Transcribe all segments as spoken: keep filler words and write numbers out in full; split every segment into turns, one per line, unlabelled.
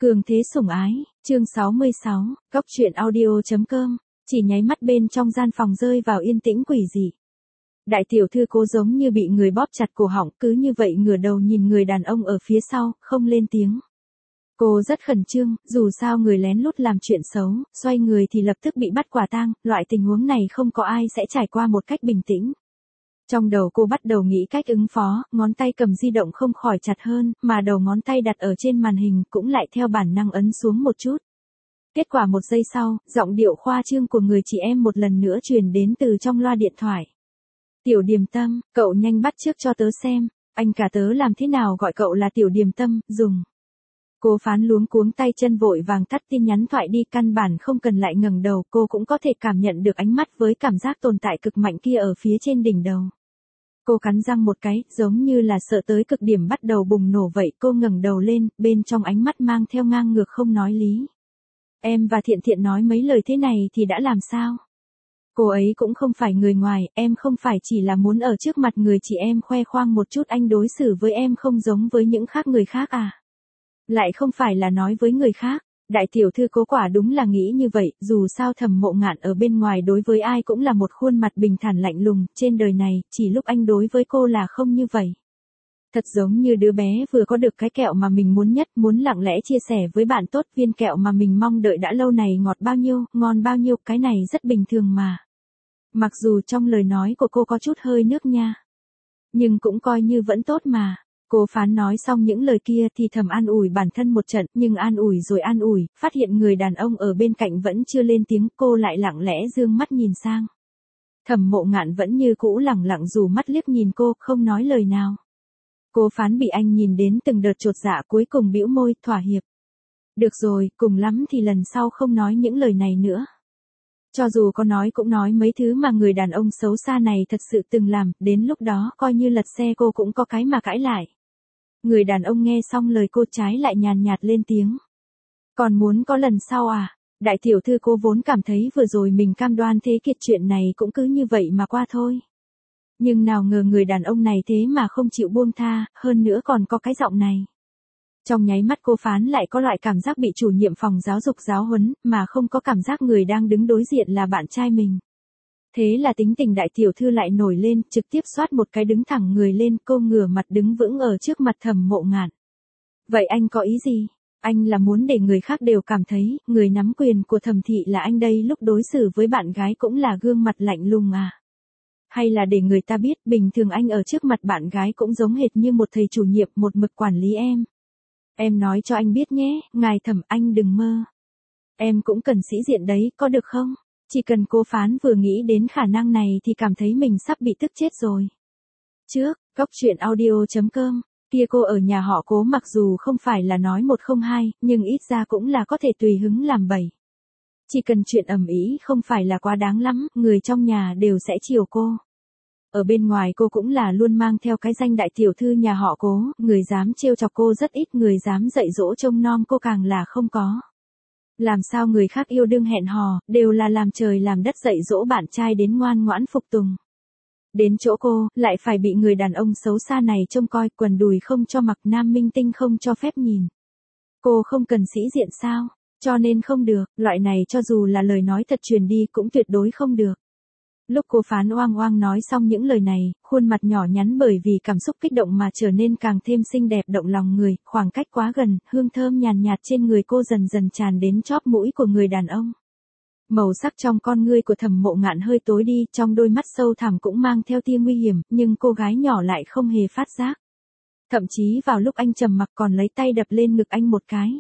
Cường thế sủng ái, chương sáu mươi sáu, góc truyện audio.com, chỉ nháy mắt bên trong gian phòng rơi vào yên tĩnh quỷ dị. Đại tiểu thư cố giống như bị người bóp chặt cổ họng, cứ như vậy ngửa đầu nhìn người đàn ông ở phía sau, không lên tiếng. Cô rất khẩn trương, dù sao người lén lút làm chuyện xấu, xoay người thì lập tức bị bắt quả tang, loại tình huống này không có ai sẽ trải qua một cách bình tĩnh. Trong đầu cô bắt đầu nghĩ cách ứng phó, ngón tay cầm di động không khỏi chặt hơn, mà đầu ngón tay đặt ở trên màn hình cũng lại theo bản năng ấn xuống một chút. Kết quả một giây sau, giọng điệu khoa trương của người chị em một lần nữa truyền đến từ trong loa điện thoại. Tiểu Điềm Tâm, cậu nhanh bắt chước cho tớ xem, anh cả tớ làm thế nào gọi cậu là Tiểu Điềm Tâm, dùng. Cô Phán luống cuống tay chân vội vàng tắt tin nhắn thoại đi, căn bản không cần lại ngẩng đầu, cô cũng có thể cảm nhận được ánh mắt với cảm giác tồn tại cực mạnh kia ở phía trên đỉnh đầu. Cô cắn răng một cái, giống như là sợ tới cực điểm bắt đầu bùng nổ vậy, cô ngẩng đầu lên, bên trong ánh mắt mang theo ngang ngược không nói lý. Em và Thiện Thiện nói mấy lời thế này thì đã làm sao? Cô ấy cũng không phải người ngoài, em không phải chỉ là muốn ở trước mặt người chị em khoe khoang một chút anh đối xử với em không giống với những khác người khác à? Lại không phải là nói với người khác. Đại tiểu thư Cố quả đúng là nghĩ như vậy, dù sao Thẩm Mộ Ngạn ở bên ngoài đối với ai cũng là một khuôn mặt bình thản lạnh lùng, trên đời này, chỉ lúc anh đối với cô là không như vậy. Thật giống như đứa bé vừa có được cái kẹo mà mình muốn nhất, muốn lặng lẽ chia sẻ với bạn tốt, viên kẹo mà mình mong đợi đã lâu này ngọt bao nhiêu, ngon bao nhiêu, cái này rất bình thường mà. Mặc dù trong lời nói của cô có chút hơi nước nha, nhưng cũng coi như vẫn tốt mà. Cô Phán nói xong những lời kia thì thầm an ủi bản thân một trận, nhưng an ủi rồi an ủi, phát hiện người đàn ông ở bên cạnh vẫn chưa lên tiếng, cô lại lặng lẽ dương mắt nhìn sang. Thẩm Mộ Ngạn vẫn như cũ lẳng lặng dù mắt liếc nhìn cô, không nói lời nào. Cô Phán bị anh nhìn đến từng đợt chột dạ, cuối cùng bĩu môi, thỏa hiệp. Được rồi, cùng lắm thì lần sau không nói những lời này nữa. Cho dù có nói cũng nói mấy thứ mà người đàn ông xấu xa này thật sự từng làm, đến lúc đó coi như lật xe cô cũng có cái mà cãi lại. Người đàn ông nghe xong lời cô trái lại nhàn nhạt lên tiếng. Còn muốn có lần sau à? Đại tiểu thư Cô vốn cảm thấy vừa rồi mình cam đoan thế kiệt chuyện này cũng cứ như vậy mà qua thôi. Nhưng nào ngờ người đàn ông này thế mà không chịu buông tha, hơn nữa còn có cái giọng này. Trong nháy mắt cô Phán lại có loại cảm giác bị chủ nhiệm phòng giáo dục giáo huấn, mà không có cảm giác người đang đứng đối diện là bạn trai mình. Thế là tính tình đại tiểu thư lại nổi lên, trực tiếp xoát một cái đứng thẳng người lên, cô ngửa mặt đứng vững ở trước mặt Thẩm Mộ Ngạn. Vậy anh có ý gì? Anh là muốn để người khác đều cảm thấy, người nắm quyền của Thẩm thị là anh đây, lúc đối xử với bạn gái cũng là gương mặt lạnh lùng à? Hay là để người ta biết, bình thường anh ở trước mặt bạn gái cũng giống hệt như một thầy chủ nhiệm một mực quản lý em. Em nói cho anh biết nhé, ngài Thẩm, anh đừng mơ. Em cũng cần sĩ diện đấy, có được không? Chỉ cần cô Phán vừa nghĩ đến khả năng này thì cảm thấy mình sắp bị tức chết rồi. Trước, góc truyện audio.com, kia cô ở nhà họ Cố mặc dù không phải là nói một không hai, nhưng ít ra cũng là có thể tùy hứng làm bậy. Chỉ cần chuyện ầm ĩ không phải là quá đáng lắm, người trong nhà đều sẽ chiều cô. Ở bên ngoài cô cũng là luôn mang theo cái danh đại tiểu thư nhà họ Cố, người dám trêu chọc cô rất ít, người dám dạy dỗ trông nom cô càng là không có. Làm sao người khác yêu đương hẹn hò, đều là làm trời làm đất dạy dỗ bạn trai đến ngoan ngoãn phục tùng. Đến chỗ cô, lại phải bị người đàn ông xấu xa này trông coi, quần đùi không cho mặc, nam minh tinh không cho phép nhìn. Cô không cần sĩ diện sao? Cho nên không được, loại này cho dù là lời nói thật truyền đi cũng tuyệt đối không được. Lúc cô Phán oang oang nói xong những lời này, khuôn mặt nhỏ nhắn bởi vì cảm xúc kích động mà trở nên càng thêm xinh đẹp động lòng người, khoảng cách quá gần, hương thơm nhàn nhạt trên người cô dần dần tràn đến chóp mũi của người đàn ông. Màu sắc trong con ngươi của Thẩm Mộ Ngạn hơi tối đi, trong đôi mắt sâu thẳm cũng mang theo tia nguy hiểm, nhưng cô gái nhỏ lại không hề phát giác. Thậm chí vào lúc anh trầm mặc còn lấy tay đập lên ngực anh một cái.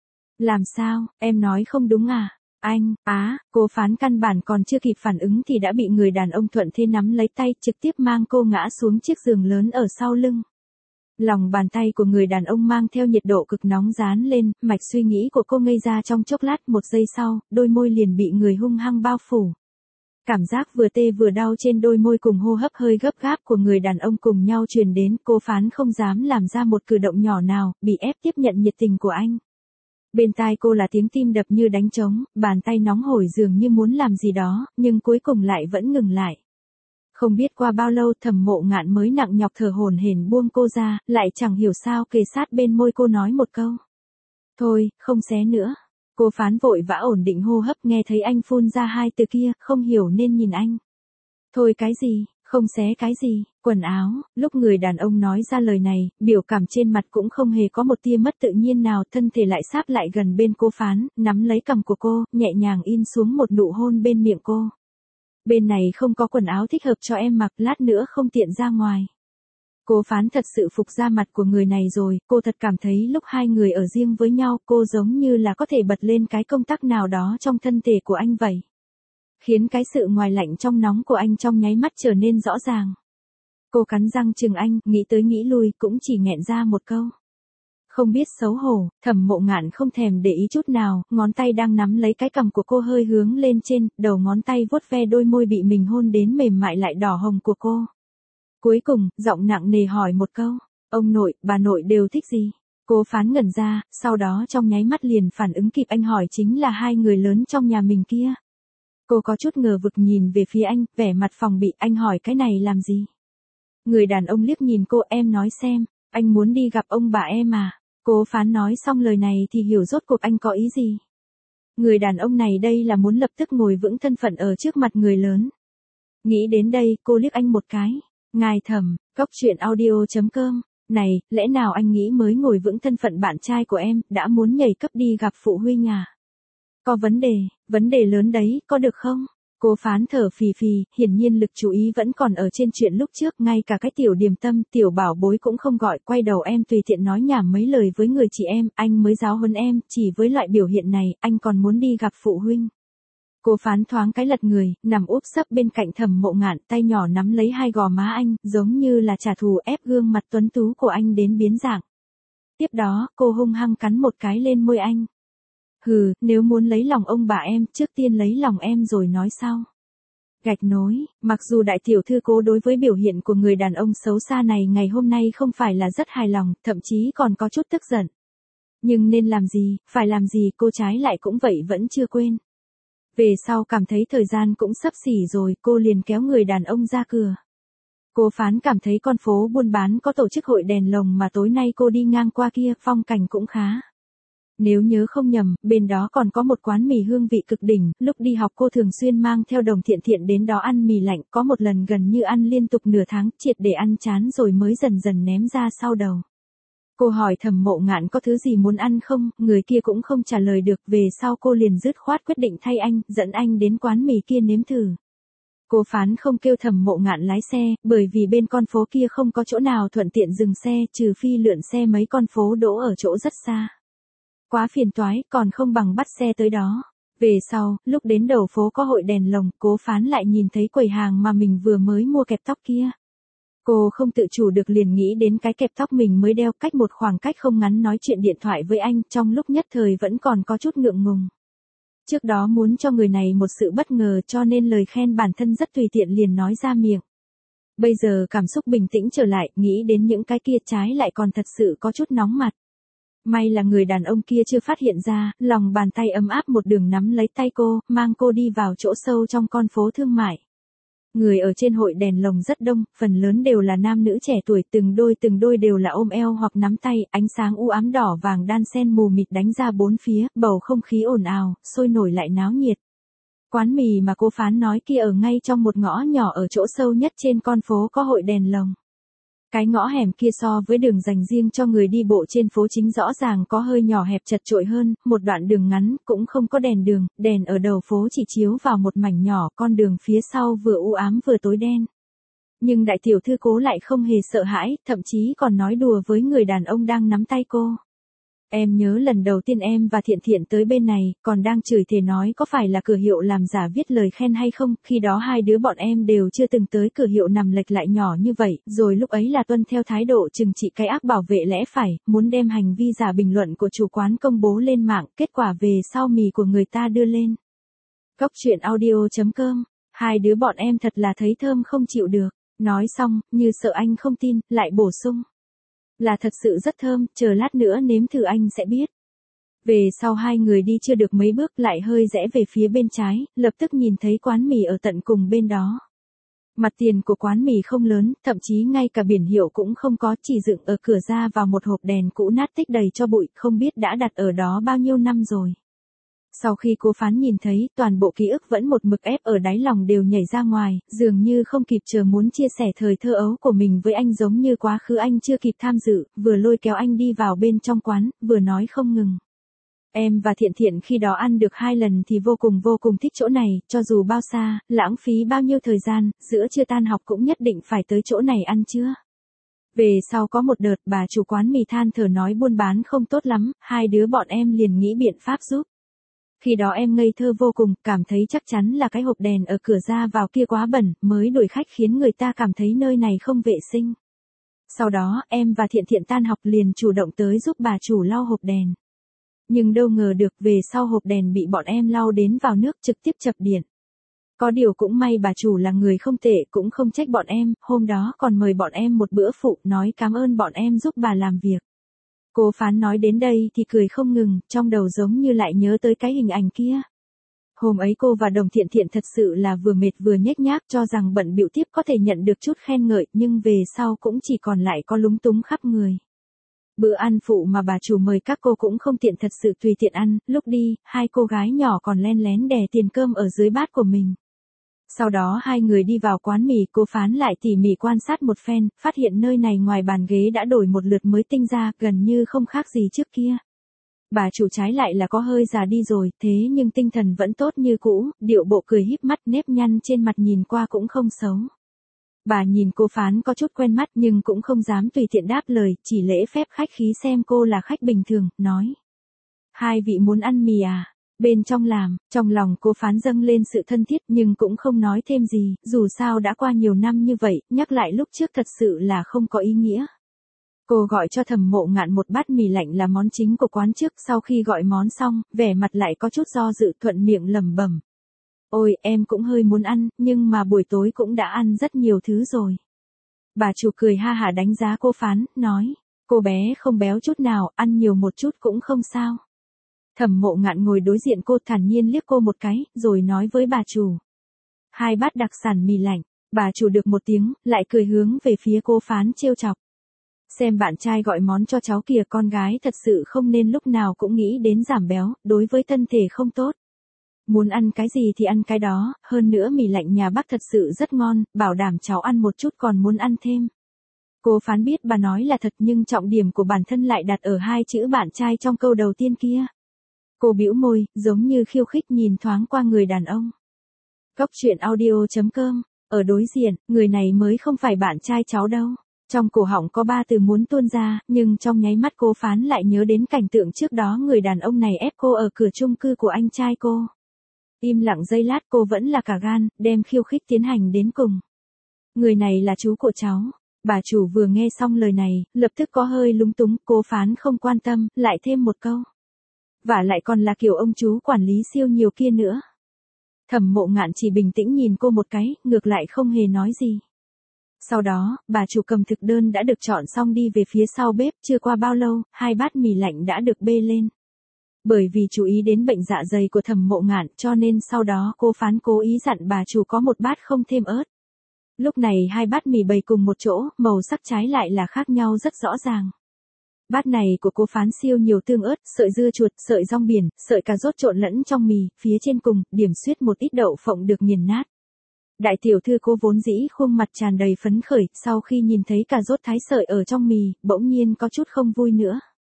Làm sao, em nói không đúng à? Anh, á, cô Phán căn bản còn chưa kịp phản ứng thì đã bị người đàn ông thuận thế nắm lấy tay, trực tiếp mang cô ngã xuống chiếc giường lớn ở sau lưng. Lòng bàn tay của người đàn ông mang theo nhiệt độ cực nóng dán lên, mạch suy nghĩ của cô ngây ra trong chốc lát, một giây sau, đôi môi liền bị người hung hăng bao phủ. Cảm giác vừa tê vừa đau trên đôi môi cùng hô hấp hơi gấp gáp của người đàn ông cùng nhau truyền đến, cô Phán không dám làm ra một cử động nhỏ nào, bị ép tiếp nhận nhiệt tình của anh. Bên tai cô là tiếng tim đập như đánh trống, bàn tay nóng hổi dường như muốn làm gì đó, nhưng cuối cùng lại vẫn ngừng lại. Không biết qua bao lâu Thẩm Mộ Ngạn mới nặng nhọc thở hổn hển buông cô ra, lại chẳng hiểu sao kề sát bên môi cô nói một câu. Thôi, không xé nữa. Cô Phán vội vã ổn định hô hấp, nghe thấy anh phun ra hai từ kia, không hiểu nên nhìn anh. Thôi cái gì, không xé cái gì, quần áo. Lúc người đàn ông nói ra lời này, biểu cảm trên mặt cũng không hề có một tia mất tự nhiên nào, thân thể lại sáp lại gần bên cô Phán, nắm lấy cằm của cô, nhẹ nhàng in xuống một nụ hôn bên miệng cô. Bên này không có quần áo thích hợp cho em mặc, lát nữa không tiện ra ngoài. Cô Phán thật sự phục da mặt của người này rồi, cô thật cảm thấy lúc hai người ở riêng với nhau, cô giống như là có thể bật lên cái công tắc nào đó trong thân thể của anh vậy. Khiến cái sự ngoài lạnh trong nóng của anh trong nháy mắt trở nên rõ ràng. Cô cắn răng chừng anh, nghĩ tới nghĩ lui, cũng chỉ nghẹn ra một câu. Không biết xấu hổ, Thẩm Mộ Ngạn không thèm để ý chút nào, ngón tay đang nắm lấy cái cằm của cô hơi hướng lên trên, đầu ngón tay vuốt ve đôi môi bị mình hôn đến mềm mại lại đỏ hồng của cô. Cuối cùng, giọng nặng nề hỏi một câu, ông nội, bà nội đều thích gì? Cô Phán ngẩn ra, sau đó trong nháy mắt liền phản ứng kịp anh hỏi chính là hai người lớn trong nhà mình kia. Cô có chút ngờ vực nhìn về phía anh, vẻ mặt phòng bị, anh hỏi cái này làm gì? Người đàn ông liếc nhìn cô, em nói xem, anh muốn đi gặp ông bà em à? Cô Phán nói xong lời này thì hiểu rốt cuộc anh có ý gì. Người đàn ông này đây là muốn lập tức ngồi vững thân phận ở trước mặt người lớn. Nghĩ đến đây, cô liếc anh một cái. Ngài Thẩm, Cóc Truyện Audio chấm com, này, lẽ nào anh nghĩ mới ngồi vững thân phận bạn trai của em, đã muốn nhảy cấp đi gặp phụ huynh à? Có vấn đề, vấn đề lớn đấy, có được không? Cô Phán thở phì phì, hiển nhiên lực chú ý vẫn còn ở trên chuyện lúc trước, ngay cả cái tiểu điềm tâm, tiểu bảo bối cũng không gọi, quay đầu em tùy tiện nói nhảm mấy lời với người chị em, anh mới giáo huấn em, chỉ với loại biểu hiện này, anh còn muốn đi gặp phụ huynh. Cô Phán thoáng cái lật người, nằm úp sấp bên cạnh Thẩm Mộ Ngạn, tay nhỏ nắm lấy hai gò má anh, giống như là trả thù, ép gương mặt tuấn tú của anh đến biến dạng. Tiếp đó, cô hung hăng cắn một cái lên môi anh. Hừ, nếu muốn lấy lòng ông bà em, trước tiên lấy lòng em rồi nói sau. Gạch nối, mặc dù đại tiểu thư Cố đối với biểu hiện của người đàn ông xấu xa này ngày hôm nay không phải là rất hài lòng, thậm chí còn có chút tức giận. Nhưng nên làm gì, phải làm gì cô trái lại cũng vậy vẫn chưa quên. Về sau cảm thấy thời gian cũng sắp xỉ rồi, cô liền kéo người đàn ông ra cửa. Cô Phán cảm thấy con phố buôn bán có tổ chức hội đèn lồng mà tối nay cô đi ngang qua kia, phong cảnh cũng khá. Nếu nhớ không nhầm, bên đó còn có một quán mì hương vị cực đỉnh, lúc đi học cô thường xuyên mang theo Đồng Thiện Thiện đến đó ăn mì lạnh, có một lần gần như ăn liên tục nửa tháng, triệt để ăn chán rồi mới dần dần ném ra sau đầu. Cô hỏi Thẩm Mộ Ngạn có thứ gì muốn ăn không, người kia cũng không trả lời được, về sau cô liền dứt khoát quyết định thay anh, dẫn anh đến quán mì kia nếm thử. Cô Phán không kêu Thẩm Mộ Ngạn lái xe, bởi vì bên con phố kia không có chỗ nào thuận tiện dừng xe, trừ phi lượn xe mấy con phố đỗ ở chỗ rất xa. Quá phiền toái, còn không bằng bắt xe tới đó. Về sau, lúc đến đầu phố có hội đèn lồng, Cố Phán lại nhìn thấy quầy hàng mà mình vừa mới mua kẹp tóc kia. Cô không tự chủ được liền nghĩ đến cái kẹp tóc mình mới đeo, cách một khoảng cách không ngắn nói chuyện điện thoại với anh, trong lúc nhất thời vẫn còn có chút ngượng ngùng. Trước đó muốn cho người này một sự bất ngờ cho nên lời khen bản thân rất tùy tiện liền nói ra miệng. Bây giờ cảm xúc bình tĩnh trở lại, nghĩ đến những cái kia trái lại còn thật sự có chút nóng mặt. May là người đàn ông kia chưa phát hiện ra, lòng bàn tay ấm áp một đường nắm lấy tay cô, mang cô đi vào chỗ sâu trong con phố thương mại. Người ở trên hội đèn lồng rất đông, phần lớn đều là nam nữ trẻ tuổi, từng đôi từng đôi đều là ôm eo hoặc nắm tay, ánh sáng u ám đỏ vàng đan xen mù mịt đánh ra bốn phía, bầu không khí ồn ào, sôi nổi lại náo nhiệt. Quán mì mà cô Phán nói kia ở ngay trong một ngõ nhỏ ở chỗ sâu nhất trên con phố có hội đèn lồng. Cái ngõ hẻm kia so với đường dành riêng cho người đi bộ trên phố chính rõ ràng có hơi nhỏ hẹp chật chội hơn, một đoạn đường ngắn, cũng không có đèn đường, đèn ở đầu phố chỉ chiếu vào một mảnh nhỏ, con đường phía sau vừa u ám vừa tối đen. Nhưng đại tiểu thư Cố lại không hề sợ hãi, thậm chí còn nói đùa với người đàn ông đang nắm tay cô. Em nhớ lần đầu tiên em và Thiện Thiện tới bên này, còn đang chửi thề nói có phải là cửa hiệu làm giả viết lời khen hay không, khi đó hai đứa bọn em đều chưa từng tới cửa hiệu nằm lệch lại nhỏ như vậy, rồi lúc ấy là tuân theo thái độ trừng trị cái ác bảo vệ lẽ phải, muốn đem hành vi giả bình luận của chủ quán công bố lên mạng, kết quả về sau mì của người ta đưa lên. Cóc Truyện Audio chấm com, hai đứa bọn em thật là thấy thơm không chịu được, nói xong, như sợ anh không tin, lại bổ sung. Là thật sự rất thơm, chờ lát nữa nếm thử anh sẽ biết. Về sau hai người đi chưa được mấy bước lại hơi rẽ về phía bên trái, lập tức nhìn thấy quán mì ở tận cùng bên đó. Mặt tiền của quán mì không lớn, thậm chí ngay cả biển hiệu cũng không có, chỉ dựng ở cửa ra vào một hộp đèn cũ nát tích đầy cho bụi, không biết đã đặt ở đó bao nhiêu năm rồi. Sau khi cô Phán nhìn thấy, toàn bộ ký ức vẫn một mực ép ở đáy lòng đều nhảy ra ngoài, dường như không kịp chờ muốn chia sẻ thời thơ ấu của mình với anh, giống như quá khứ anh chưa kịp tham dự, vừa lôi kéo anh đi vào bên trong quán, vừa nói không ngừng. Em và Thiện Thiện khi đó ăn được hai lần thì vô cùng vô cùng thích chỗ này, cho dù bao xa, lãng phí bao nhiêu thời gian, giữa trưa tan học cũng nhất định phải tới chỗ này ăn trưa. Về sau có một đợt bà chủ quán mì than thở nói buôn bán không tốt lắm, hai đứa bọn em liền nghĩ biện pháp giúp. Khi đó em ngây thơ vô cùng, cảm thấy chắc chắn là cái hộp đèn ở cửa ra vào kia quá bẩn, mới đuổi khách khiến người ta cảm thấy nơi này không vệ sinh. Sau đó, em và Thiện Thiện tan học liền chủ động tới giúp bà chủ lau hộp đèn. Nhưng đâu ngờ được, về sau hộp đèn bị bọn em lau đến vào nước, trực tiếp chập điện. Có điều cũng may bà chủ là người không tệ, cũng không trách bọn em, hôm đó còn mời bọn em một bữa phụ, nói cảm ơn bọn em giúp bà làm việc. Cô Phán nói đến đây thì cười không ngừng, trong đầu giống như lại nhớ tới cái hình ảnh kia. Hôm ấy cô và Đồng Thiện Thiện thật sự là vừa mệt vừa nhếch nhác, cho rằng bận bịu tiếp có thể nhận được chút khen ngợi, nhưng về sau cũng chỉ còn lại có lúng túng khắp người. Bữa ăn phụ mà bà chủ mời các cô cũng không tiện thật sự tùy tiện ăn, lúc đi, hai cô gái nhỏ còn len lén đè tiền cơm ở dưới bát của mình. Sau đó hai người đi vào quán mì, cô Phán lại tỉ mỉ quan sát một phen, phát hiện nơi này ngoài bàn ghế đã đổi một lượt mới tinh ra, gần như không khác gì trước kia. Bà chủ trái lại là có hơi già đi rồi, thế nhưng tinh thần vẫn tốt như cũ, điệu bộ cười híp mắt, nếp nhăn trên mặt nhìn qua cũng không xấu. Bà nhìn cô Phán có chút quen mắt nhưng cũng không dám tùy tiện đáp lời, chỉ lễ phép khách khí xem cô là khách bình thường, nói. Hai vị muốn ăn mì à? Bên trong làm, trong lòng cô Phán dâng lên sự thân thiết nhưng cũng không nói thêm gì, dù sao đã qua nhiều năm như vậy, nhắc lại lúc trước thật sự là không có ý nghĩa. Cô gọi cho Thẩm Mộ Ngạn một bát mì lạnh là món chính của quán trước, sau khi gọi món xong, vẻ mặt lại có chút do dự, thuận miệng lẩm bẩm. Ôi, em cũng hơi muốn ăn, nhưng mà buổi tối cũng đã ăn rất nhiều thứ rồi. Bà chủ cười ha hả đánh giá cô Phán, nói, cô bé không béo chút nào, ăn nhiều một chút cũng không sao. Thẩm Mộ Ngạn ngồi đối diện cô thản nhiên liếc cô một cái, rồi nói với bà chủ. Hai bát đặc sản mì lạnh, bà chủ được một tiếng, lại cười hướng về phía cô Phán trêu chọc. Xem bạn trai gọi món cho cháu kìa, con gái thật sự không nên lúc nào cũng nghĩ đến giảm béo, đối với thân thể không tốt. Muốn ăn cái gì thì ăn cái đó, hơn nữa mì lạnh nhà bác thật sự rất ngon, bảo đảm cháu ăn một chút còn muốn ăn thêm. Cô Phán biết bà nói là thật nhưng trọng điểm của bản thân lại đặt ở hai chữ bạn trai trong câu đầu tiên kia. Cô bĩu môi, giống như khiêu khích nhìn thoáng qua người đàn ông. Cốc truyện audio chấm com, ở đối diện, người này mới không phải bạn trai cháu đâu. Trong cổ họng có ba từ muốn tuôn ra, nhưng trong nháy mắt cô Phán lại nhớ đến cảnh tượng trước đó người đàn ông này ép cô ở cửa chung cư của anh trai cô. Im lặng giây lát cô vẫn là cả gan, đem khiêu khích tiến hành đến cùng. Người này là chú của cháu. Bà chủ vừa nghe xong lời này, lập tức có hơi lúng túng, cô Phán không quan tâm, lại thêm một câu. Và lại còn là kiểu ông chú quản lý siêu nhiều kia nữa. Thẩm Mộ Ngạn chỉ bình tĩnh nhìn cô một cái, ngược lại không hề nói gì. Sau đó, bà chủ cầm thực đơn đã được chọn xong đi về phía sau bếp, chưa qua bao lâu, hai bát mì lạnh đã được bê lên. Bởi vì chú ý đến bệnh dạ dày của Thẩm Mộ Ngạn cho nên sau đó cô Phán cố ý dặn bà chủ có một bát không thêm ớt. Lúc này hai bát mì bày cùng một chỗ, màu sắc trái lại là khác nhau rất rõ ràng. Bát này của cô Phán siêu nhiều tương ớt, sợi dưa chuột, sợi rong biển, sợi cà rốt trộn lẫn trong mì, phía trên cùng, điểm xuyết một ít đậu phộng được nghiền nát. Đại tiểu thư cô vốn dĩ khuôn mặt tràn đầy phấn khởi, sau khi nhìn thấy cà rốt thái sợi ở trong mì, bỗng nhiên có chút không vui nữa.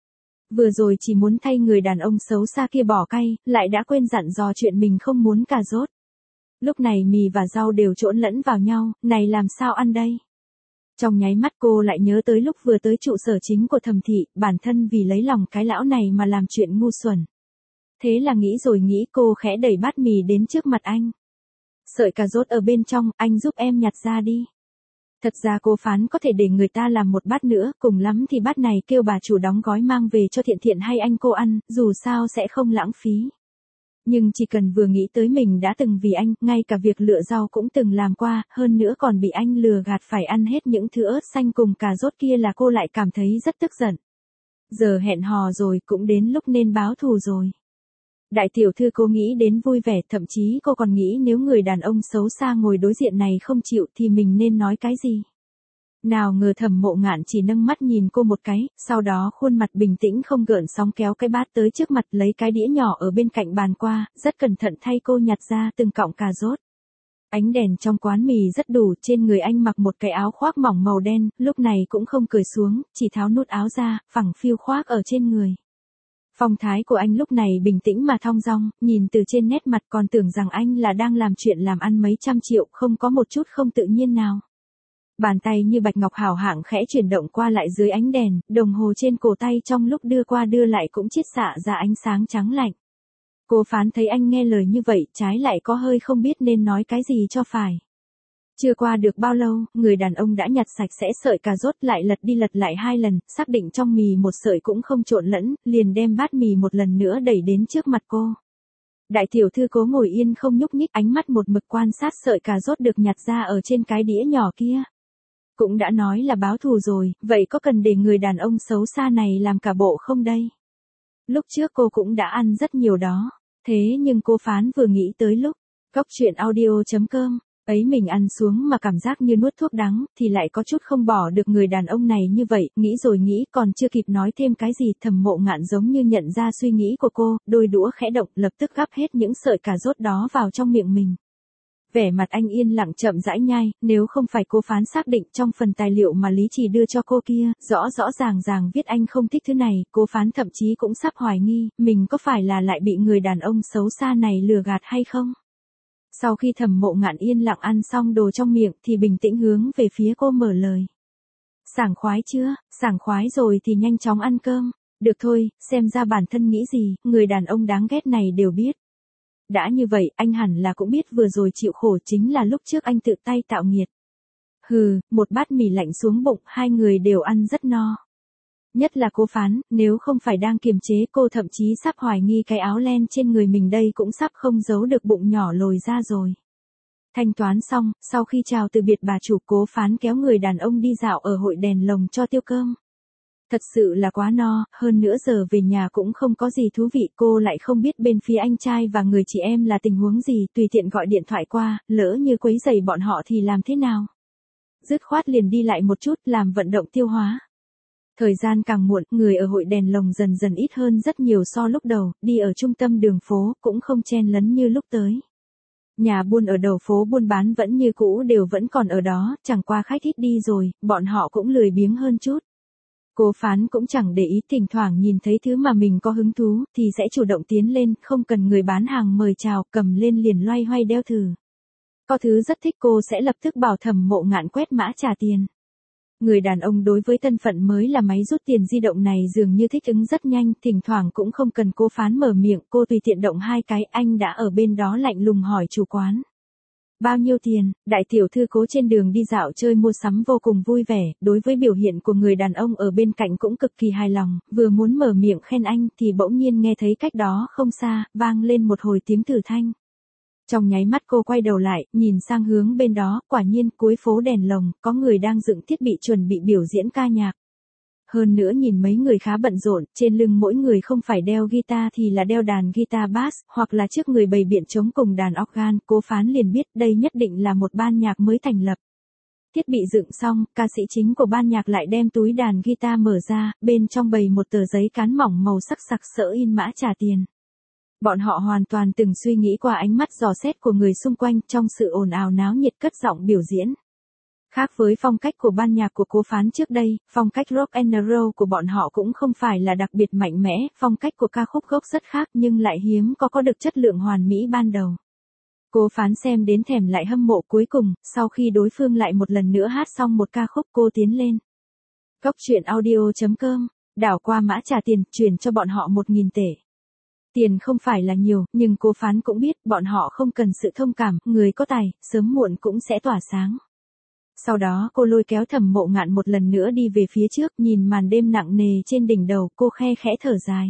Vừa rồi chỉ muốn thay người đàn ông xấu xa kia bỏ cay, lại đã quên dặn dò chuyện mình không muốn cà rốt. Lúc này mì và rau đều trộn lẫn vào nhau, này làm sao ăn đây? Trong nháy mắt cô lại nhớ tới lúc vừa tới trụ sở chính của Thẩm thị, bản thân vì lấy lòng cái lão này mà làm chuyện ngu xuẩn. Thế là nghĩ rồi nghĩ cô khẽ đẩy bát mì đến trước mặt anh. Sợi cà rốt ở bên trong, anh giúp em nhặt ra đi. Thật ra cô Phán có thể để người ta làm một bát nữa, cùng lắm thì bát này kêu bà chủ đóng gói mang về cho Thiện Thiện hay anh cô ăn, dù sao sẽ không lãng phí. Nhưng chỉ cần vừa nghĩ tới mình đã từng vì anh, ngay cả việc lựa rau cũng từng làm qua, hơn nữa còn bị anh lừa gạt phải ăn hết những thứ ớt xanh cùng cà rốt kia là cô lại cảm thấy rất tức giận. Giờ hẹn hò rồi, cũng đến lúc nên báo thù rồi. Đại tiểu thư cô nghĩ đến vui vẻ, thậm chí cô còn nghĩ nếu người đàn ông xấu xa ngồi đối diện này không chịu thì mình nên nói cái gì. Nào ngờ Thẩm Mộ Ngạn chỉ nâng mắt nhìn cô một cái, sau đó khuôn mặt bình tĩnh không gợn sóng kéo cái bát tới trước mặt lấy cái đĩa nhỏ ở bên cạnh bàn qua, rất cẩn thận thay cô nhặt ra từng cọng cà rốt. Ánh đèn trong quán mì rất đủ, trên người anh mặc một cái áo khoác mỏng màu đen, lúc này cũng không cởi xuống, chỉ tháo nút áo ra, phẳng phiu khoác ở trên người. Phong thái của anh lúc này bình tĩnh mà thong dong, nhìn từ trên nét mặt còn tưởng rằng anh là đang làm chuyện làm ăn mấy trăm triệu, không có một chút không tự nhiên nào. Bàn tay như bạch ngọc hảo hạng khẽ chuyển động qua lại dưới ánh đèn, đồng hồ trên cổ tay trong lúc đưa qua đưa lại cũng chiết xạ ra ánh sáng trắng lạnh. Cô Phán thấy anh nghe lời như vậy, trái lại có hơi không biết nên nói cái gì cho phải. Chưa qua được bao lâu, người đàn ông đã nhặt sạch sẽ sợi cà rốt lại lật đi lật lại hai lần, xác định trong mì một sợi cũng không trộn lẫn, liền đem bát mì một lần nữa đẩy đến trước mặt cô. Đại tiểu thư cố ngồi yên không nhúc nhích, ánh mắt một mực quan sát sợi cà rốt được nhặt ra ở trên cái đĩa nhỏ kia. Cũng đã nói là báo thù rồi, vậy có cần để người đàn ông xấu xa này làm cả bộ không đây? Lúc trước cô cũng đã ăn rất nhiều đó, thế nhưng cô Phán vừa nghĩ tới lúc góc chuyện audio chấm com ấy mình ăn xuống mà cảm giác như nuốt thuốc đắng, thì lại có chút không bỏ được người đàn ông này như vậy, nghĩ rồi nghĩ còn chưa kịp nói thêm cái gì, Thẩm Mộ Ngạn giống như nhận ra suy nghĩ của cô, đôi đũa khẽ động, lập tức gắp hết những sợi cà rốt đó vào trong miệng mình. Vẻ mặt anh yên lặng chậm rãi nhai, nếu không phải cô Phán xác định trong phần tài liệu mà Lý Trì đưa cho cô kia, rõ rõ ràng ràng viết anh không thích thứ này, cô Phán thậm chí cũng sắp hoài nghi, mình có phải là lại bị người đàn ông xấu xa này lừa gạt hay không? Sau khi Thẩm Mộ Ngạn yên lặng ăn xong đồ trong miệng thì bình tĩnh hướng về phía cô mở lời. Sảng khoái chưa? Sảng khoái rồi thì nhanh chóng ăn cơm. Được thôi, xem ra bản thân nghĩ gì, người đàn ông đáng ghét này đều biết. Đã như vậy, anh hẳn là cũng biết vừa rồi chịu khổ chính là lúc trước anh tự tay tạo nghiệt. Hừ, một bát mì lạnh xuống bụng, hai người đều ăn rất no. Nhất là cô Phán, nếu không phải đang kiềm chế cô thậm chí sắp hoài nghi cái áo len trên người mình đây cũng sắp không giấu được bụng nhỏ lồi ra rồi. Thanh toán xong, sau khi chào từ biệt bà chủ, Cố Phán kéo người đàn ông đi dạo ở hội đèn lồng cho tiêu cơm. Thật sự là quá no, hơn nữa giờ về nhà cũng không có gì thú vị, cô lại không biết bên phía anh trai và người chị em là tình huống gì, tùy tiện gọi điện thoại qua, lỡ như quấy rầy bọn họ thì làm thế nào. Dứt khoát liền đi lại một chút, làm vận động tiêu hóa. Thời gian càng muộn, người ở hội đèn lồng dần dần ít hơn rất nhiều so lúc đầu, đi ở trung tâm đường phố, cũng không chen lấn như lúc tới. Nhà buôn ở đầu phố buôn bán vẫn như cũ đều vẫn còn ở đó, chẳng qua khách ít đi rồi, bọn họ cũng lười biếng hơn chút. Cố Phán cũng chẳng để ý, thỉnh thoảng nhìn thấy thứ mà mình có hứng thú, thì sẽ chủ động tiến lên, không cần người bán hàng mời chào, cầm lên liền loay hoay đeo thử. Có thứ rất thích cô sẽ lập tức bảo Thẩm Mộ Ngạn quét mã trả tiền. Người đàn ông đối với thân phận mới là máy rút tiền di động này dường như thích ứng rất nhanh, thỉnh thoảng cũng không cần Cố Phán mở miệng, cô tùy tiện động hai cái, anh đã ở bên đó lạnh lùng hỏi chủ quán. Bao nhiêu tiền? Đại tiểu thư Cố trên đường đi dạo chơi mua sắm vô cùng vui vẻ, đối với biểu hiện của người đàn ông ở bên cạnh cũng cực kỳ hài lòng, vừa muốn mở miệng khen anh thì bỗng nhiên nghe thấy cách đó không xa, vang lên một hồi tiếng thử thanh. Trong nháy mắt cô quay đầu lại, nhìn sang hướng bên đó, quả nhiên cuối phố đèn lồng, có người đang dựng thiết bị chuẩn bị biểu diễn ca nhạc. Hơn nữa nhìn mấy người khá bận rộn, trên lưng mỗi người không phải đeo guitar thì là đeo đàn guitar bass, hoặc là trước người bày biện trống cùng đàn organ, Cố Phán liền biết đây nhất định là một ban nhạc mới thành lập. Thiết bị dựng xong, ca sĩ chính của ban nhạc lại đem túi đàn guitar mở ra, bên trong bày một tờ giấy cán mỏng màu sắc sặc sỡ in mã trả tiền. Bọn họ hoàn toàn từng suy nghĩ qua ánh mắt dò xét của người xung quanh trong sự ồn ào náo nhiệt cất giọng biểu diễn. Khác với phong cách của ban nhạc của Cố Phán trước đây, phong cách rock and roll của bọn họ cũng không phải là đặc biệt mạnh mẽ, phong cách của ca khúc gốc rất khác nhưng lại hiếm có có được chất lượng hoàn mỹ ban đầu. Cố Phán xem đến thèm lại hâm mộ, cuối cùng, sau khi đối phương lại một lần nữa hát xong một ca khúc cô tiến lên. Góc chuyện audio chấm com, đảo qua mã trả tiền, chuyển cho bọn họ một nghìn tệ. Tiền không phải là nhiều, nhưng Cố Phán cũng biết, bọn họ không cần sự thông cảm, người có tài, sớm muộn cũng sẽ tỏa sáng. Sau đó cô lôi kéo Thẩm Mộ Ngạn một lần nữa đi về phía trước, nhìn màn đêm nặng nề trên đỉnh đầu, cô khe khẽ thở dài.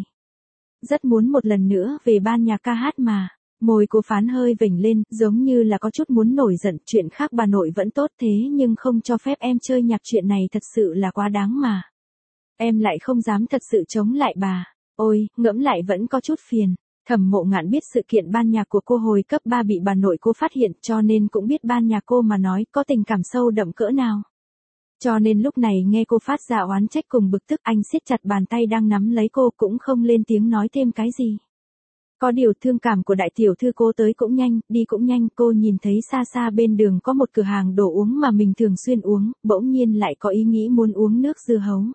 Rất muốn một lần nữa về ban nhạc ca hát mà. Môi Cố Phán hơi vểnh lên, giống như là có chút muốn nổi giận, chuyện khác bà nội vẫn tốt thế nhưng không cho phép em chơi nhạc, chuyện này thật sự là quá đáng mà. Em lại không dám thật sự chống lại bà. Ôi, ngẫm lại vẫn có chút phiền. Thẩm Mộ Ngạn biết sự kiện ban nhạc của cô hồi cấp ba bị bà nội cô phát hiện, cho nên cũng biết ban nhạc cô mà nói có tình cảm sâu đậm cỡ nào. Cho nên lúc này nghe cô phát ra oán trách cùng bực tức, anh siết chặt bàn tay đang nắm lấy cô cũng không lên tiếng nói thêm cái gì. Có điều thương cảm của đại tiểu thư cô tới cũng nhanh, đi cũng nhanh, cô nhìn thấy xa xa bên đường có một cửa hàng đồ uống mà mình thường xuyên uống, bỗng nhiên lại có ý nghĩ muốn uống nước dưa hấu.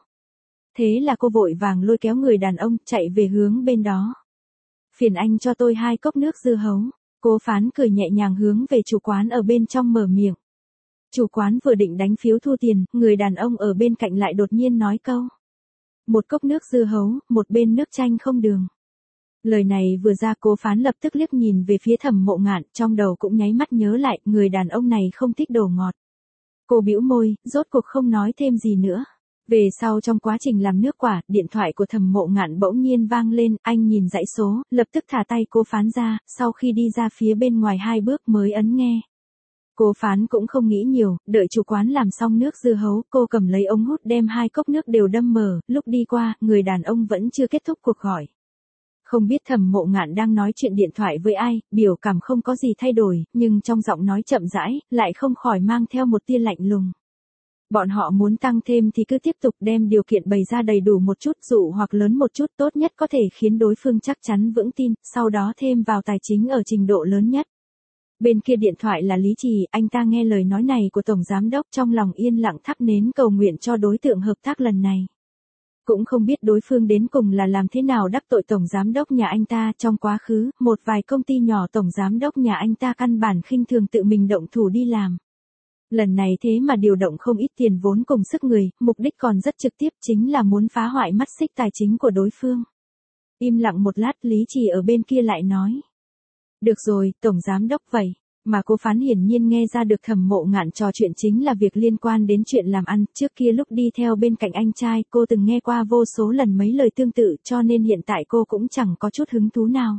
Thế là cô vội vàng lôi kéo người đàn ông chạy về hướng bên đó. Phiền anh cho tôi hai cốc nước dưa hấu. Cố Phán cười nhẹ nhàng hướng về chủ quán ở bên trong mở miệng. Chủ quán vừa định đánh phiếu thu tiền, người đàn ông ở bên cạnh lại đột nhiên nói câu. Một cốc nước dưa hấu, một bên nước chanh không đường. Lời này vừa ra, Cố Phán lập tức liếc nhìn về phía Thẩm Mộ Ngạn, trong đầu cũng nháy mắt nhớ lại, người đàn ông này không thích đồ ngọt. Cô bĩu môi, rốt cuộc không nói thêm gì nữa. Về sau trong quá trình làm nước quả, điện thoại của Thẩm Mộ Ngạn bỗng nhiên vang lên, anh nhìn dãy số, lập tức thả tay Cố Phán ra, sau khi đi ra phía bên ngoài hai bước mới ấn nghe. Cố Phán cũng không nghĩ nhiều, đợi chủ quán làm xong nước dưa hấu, cô cầm lấy ống hút đem hai cốc nước đều đâm mở, lúc đi qua, người đàn ông vẫn chưa kết thúc cuộc gọi. Không biết Thẩm Mộ Ngạn đang nói chuyện điện thoại với ai, biểu cảm không có gì thay đổi, nhưng trong giọng nói chậm rãi, lại không khỏi mang theo một tia lạnh lùng. Bọn họ muốn tăng thêm thì cứ tiếp tục đem điều kiện bày ra đầy đủ một chút, dụ hoặc lớn một chút, tốt nhất có thể khiến đối phương chắc chắn vững tin, sau đó thêm vào tài chính ở trình độ lớn nhất. Bên kia điện thoại là Lý Trì, anh ta nghe lời nói này của Tổng Giám Đốc trong lòng yên lặng thắp nến cầu nguyện cho đối tượng hợp tác lần này. Cũng không biết đối phương đến cùng là làm thế nào đắc tội Tổng Giám Đốc nhà anh ta, trong quá khứ, một vài công ty nhỏ Tổng Giám Đốc nhà anh ta căn bản khinh thường tự mình động thủ đi làm. Lần này thế mà điều động không ít tiền vốn cùng sức người, mục đích còn rất trực tiếp, chính là muốn phá hoại mắt xích tài chính của đối phương. Im lặng một lát, Lý Trì ở bên kia lại nói. Được rồi, Tổng Giám Đốc vậy. Mà Cố Phán hiển nhiên nghe ra được Thẩm Mộ Ngạn trò chuyện chính là việc liên quan đến chuyện làm ăn, trước kia lúc đi theo bên cạnh anh trai, cô từng nghe qua vô số lần mấy lời tương tự, cho nên hiện tại cô cũng chẳng có chút hứng thú nào.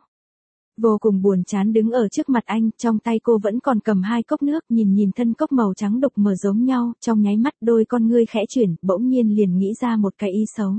Vô cùng buồn chán đứng ở trước mặt anh, trong tay cô vẫn còn cầm hai cốc nước, nhìn nhìn thân cốc màu trắng đục mờ giống nhau, trong nháy mắt đôi con ngươi khẽ chuyển, bỗng nhiên liền nghĩ ra một cái ý xấu.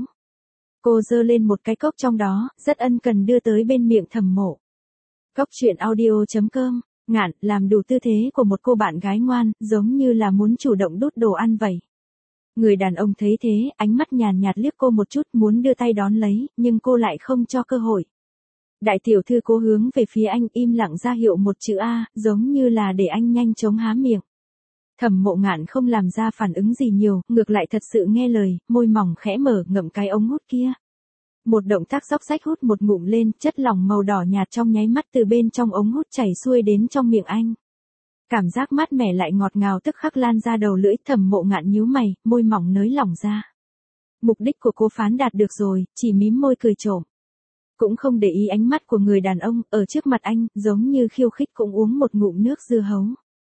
Cô giơ lên một cái cốc trong đó, rất ân cần đưa tới bên miệng Thẩm Mộ. Cốc truyện audio chấm com. Ngạn, làm đủ tư thế của một cô bạn gái ngoan, giống như là muốn chủ động đút đồ ăn vậy. Người đàn ông thấy thế, ánh mắt nhàn nhạt liếc cô một chút, muốn đưa tay đón lấy, nhưng cô lại không cho cơ hội. Đại tiểu thư cố hướng về phía anh, im lặng ra hiệu một chữ A, giống như là để anh nhanh chóng há miệng. Thẩm Mộ Ngạn không làm ra phản ứng gì nhiều, ngược lại thật sự nghe lời, môi mỏng khẽ mở ngậm cái ống hút kia. Một động tác xóc xách hút một ngụm lên, chất lỏng màu đỏ nhạt trong nháy mắt từ bên trong ống hút chảy xuôi đến trong miệng anh. Cảm giác mát mẻ lại ngọt ngào tức khắc lan ra đầu lưỡi, Thẩm Mộ Ngạn nhíu mày, môi mỏng nới lỏng ra. Mục đích của Cố Phán đạt được rồi, chỉ mím môi cười trộm. Cũng không để ý ánh mắt của người đàn ông, ở trước mặt anh, giống như khiêu khích cũng uống một ngụm nước dưa hấu.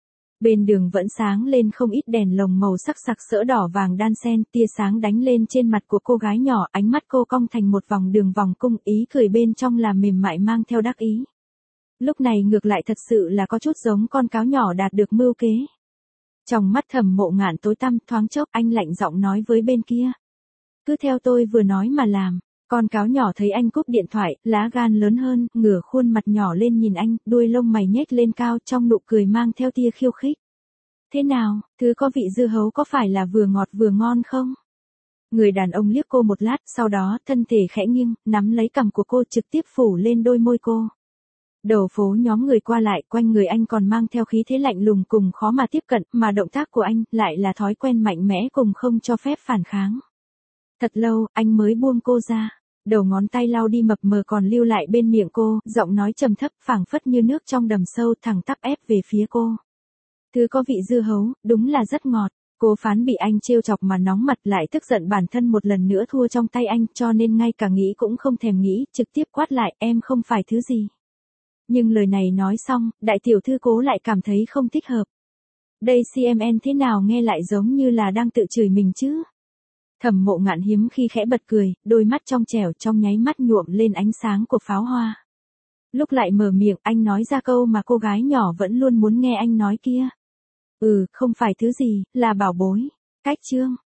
Bên đường vẫn sáng lên không ít đèn lồng màu sắc sặc sỡ đỏ vàng đan xen, tia sáng đánh lên trên mặt của cô gái nhỏ, ánh mắt cô cong thành một vòng đường vòng cung, ý cười bên trong là mềm mại mang theo đắc ý. Lúc này ngược lại thật sự là có chút giống con cáo nhỏ đạt được mưu kế. Trong mắt Thẩm Mộ Ngạn tối tăm, thoáng chốc anh lạnh giọng nói với bên kia. Cứ theo tôi vừa nói mà làm. Con cáo nhỏ thấy anh cúp điện thoại, lá gan lớn hơn, ngửa khuôn mặt nhỏ lên nhìn anh, đuôi lông mày nhếch lên cao, trong nụ cười mang theo tia khiêu khích. Thế nào, thứ có vị dưa hấu có phải là vừa ngọt vừa ngon không? Người đàn ông liếc cô một lát, sau đó thân thể khẽ nghiêng, nắm lấy cằm của cô trực tiếp phủ lên đôi môi cô. Đầu phố nhóm người qua lại, quanh người anh còn mang theo khí thế lạnh lùng cùng khó mà tiếp cận, mà động tác của anh lại là thói quen mạnh mẽ cùng không cho phép phản kháng. Thật lâu, anh mới buông cô ra. Đầu ngón tay lau đi mập mờ còn lưu lại bên miệng cô, giọng nói trầm thấp phảng phất như nước trong đầm sâu thẳng tắp ép về phía cô. Thứ có vị dưa hấu, đúng là rất ngọt. Cố Phán bị anh trêu chọc mà nóng mặt, lại tức giận bản thân một lần nữa thua trong tay anh, cho nên ngay cả nghĩ cũng không thèm nghĩ, trực tiếp quát lại, em không phải thứ gì. Nhưng lời này nói xong, đại tiểu thư Cố lại cảm thấy không thích hợp. Đây xê em en thế nào nghe lại giống như là đang tự chửi mình chứ? Thẩm Mộ Ngạn hiếm khi khẽ bật cười, đôi mắt trong trẻo trong nháy mắt nhuộm lên ánh sáng của pháo hoa. Lúc lại mở miệng, anh nói ra câu mà cô gái nhỏ vẫn luôn muốn nghe anh nói kia. Ừ, không phải thứ gì, là bảo bối. Cách chương.